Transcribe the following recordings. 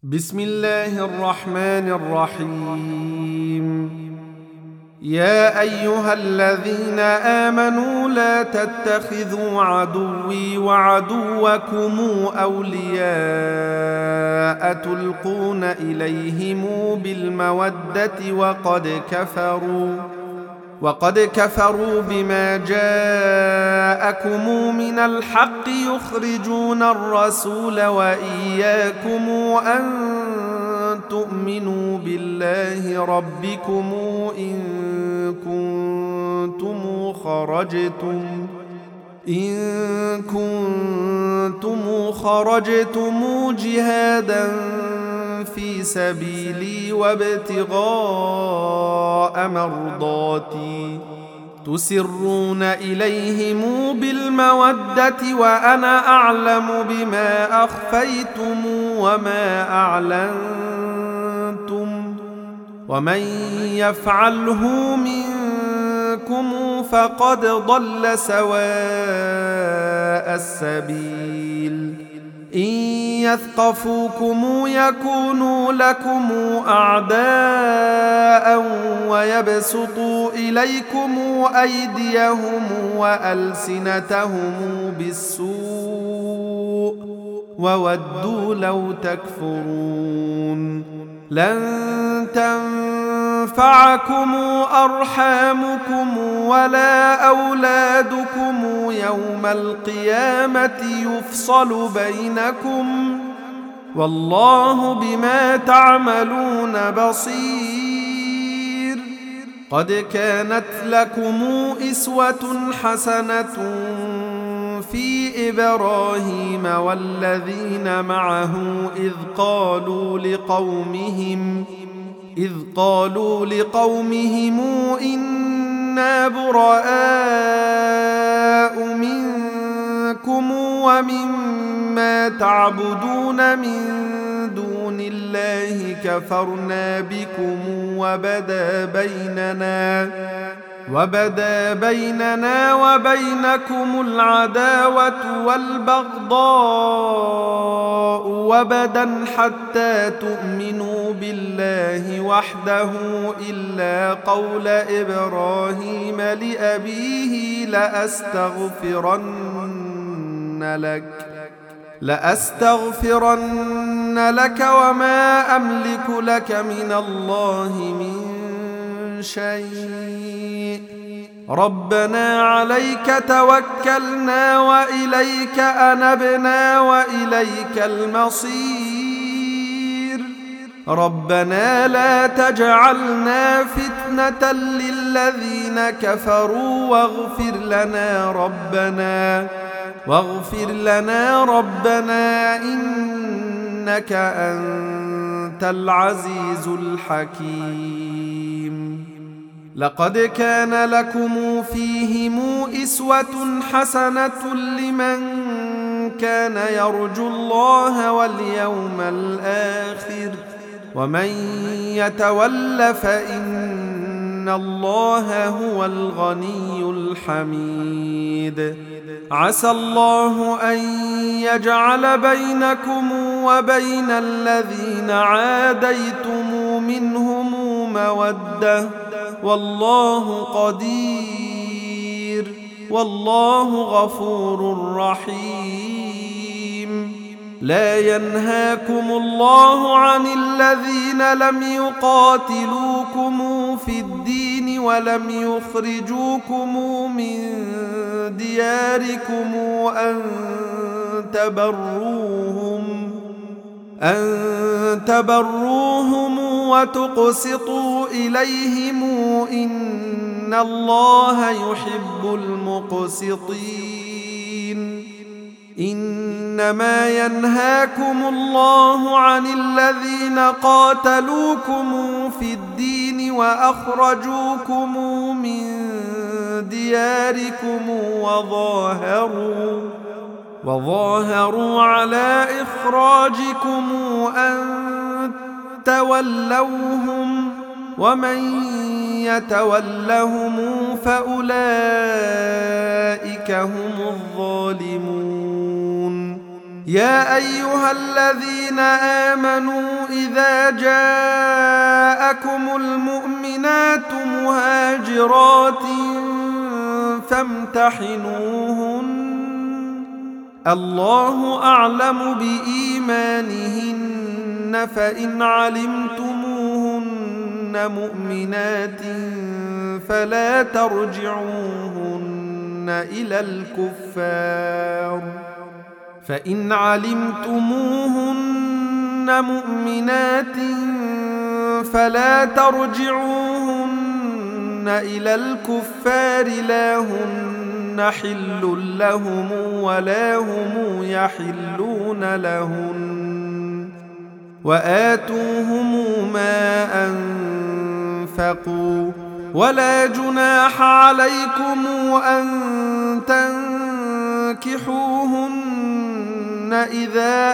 بسم الله الرحمن الرحيم. يا أيها الذين آمنوا لا تتخذوا عدوي وعدوكم أولياء تلقون إليهم بالمودة وقد كفروا بما جاءكم من الحق يخرجون الرسول وإياكم أن تؤمنوا بالله ربكم إن كنتم خرجتم جهادا في سبيلي وابتغاء مرضاتي تسرون إليهم بالمودة وأنا أعلم بما أخفيتم وما أعلنتم ومن يفعله منكم فقد ضل سواء السبيل. إن يثقفوكم يكونوا لكم أعداء ويبسطوا إليكم أيديهم وألسنتهم بالسوء وودوا لو تكفرون. لن تنفعكم أرحامكم ولا أولادكم يوم القيامة يفصل بينكم والله بما تعملون بصير. قد كانت لكم أسوة حسنة في إبراهيم والذين معه إذ قالوا لقومهم إنا براء منكم ومما تعبدون من دون الله كفرنا بكم وبدا بيننا وبينكم العداوة والبغضاء وبدا حتى تؤمنوا بالله وحده إلا قول إبراهيم لأبيه لأستغفرن لك وما أملك لك من الله من شيء. ربنا عليك توكلنا وإليك أنبنا وإليك المصير. ربنا لا تجعلنا فتنة للذين كفروا واغفر لنا ربنا إنك أنت العزيز الحكيم. لقد كان لكم فيهم أسوة حسنة لمن كان يرجو الله واليوم الآخر ومن يتول فإن الله هو الغني الحميد. عسى الله أن يجعل بينكم وبين الذين عاديتم منهم مودة والله قدير والله غفور رحيم. لا ينهاكم الله عن الذين لم يقاتلوكم في الدين ولم يخرجوكم من دياركم أن تبروهم وتقسطوا إليهم إن الله يحب المقسطين. إنما ينهاكم الله عن الذين قاتلوكم في الدين وأخرجوكم من دياركم وظاهروا على إخراجكم أن تولوهم ومن يتولهم فأولئك هم الظالمون. يا أيها الذين آمنوا إذا جاءكم المؤمنات مهاجرات فامتحنوهن الله أعلم بإيمانهن فإن علمتموهن مؤمنات فلا ترجعوهن إلى الكفار فإن علمتموهن مؤمنات فلا ترجعوهن إلى الكفار لا هن حل لهم ولا هم يحلون لهن وآتوهم ما أنفقوا ولا جناح عليكم أن تنكحوهن إذا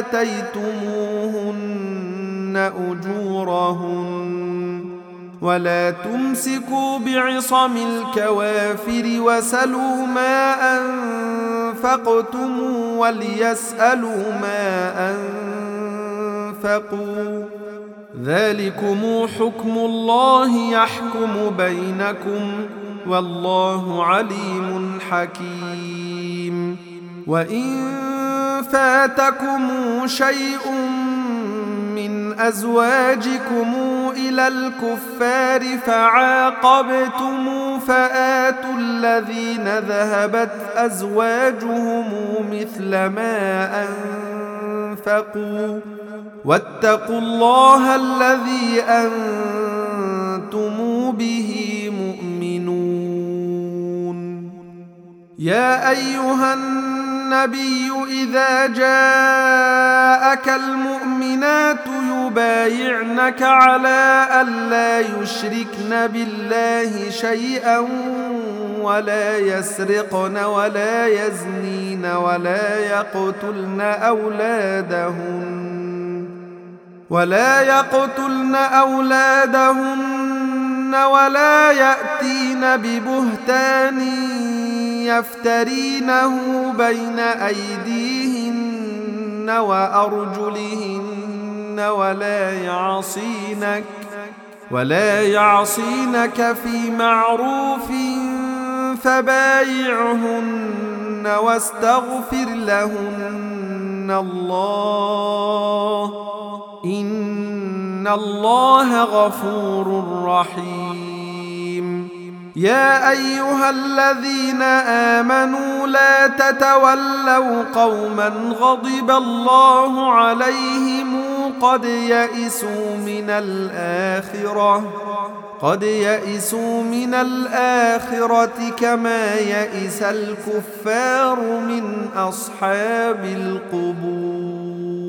آتيتموهن أجورهن ولا تمسكوا بعصم الكوافر وسلوا ما أنفقتم وليسألوا ما أنفقوا ذلكم حكم الله يحكم بينكم والله عليم حكيم وإن فاتكم شيء من أزواجكم إلى الكفار فعاقبتم فآتوا الذين ذهبت أزواجهم مثل ما أنفقوا واتقوا الله الذي أنتم به مؤمنون يا أيها النبي إذا جاءك المؤمنات يبايعنك على ألا يشركن بالله شيئا ولا يسرقن ولا يزنين ولا يقتلن أولادهن ولا يأتين ببهتان يفترينه بين أيديهن وأرجلهن ولا يعصينك في معروف فبايعهن واستغفر لهن الله إن الله غفور رحيم يا أيها الذين آمنوا لا تتولوا قوما غضب الله عليهم قد يئسوا من الآخرة كما يئس الكفار من أصحاب القبور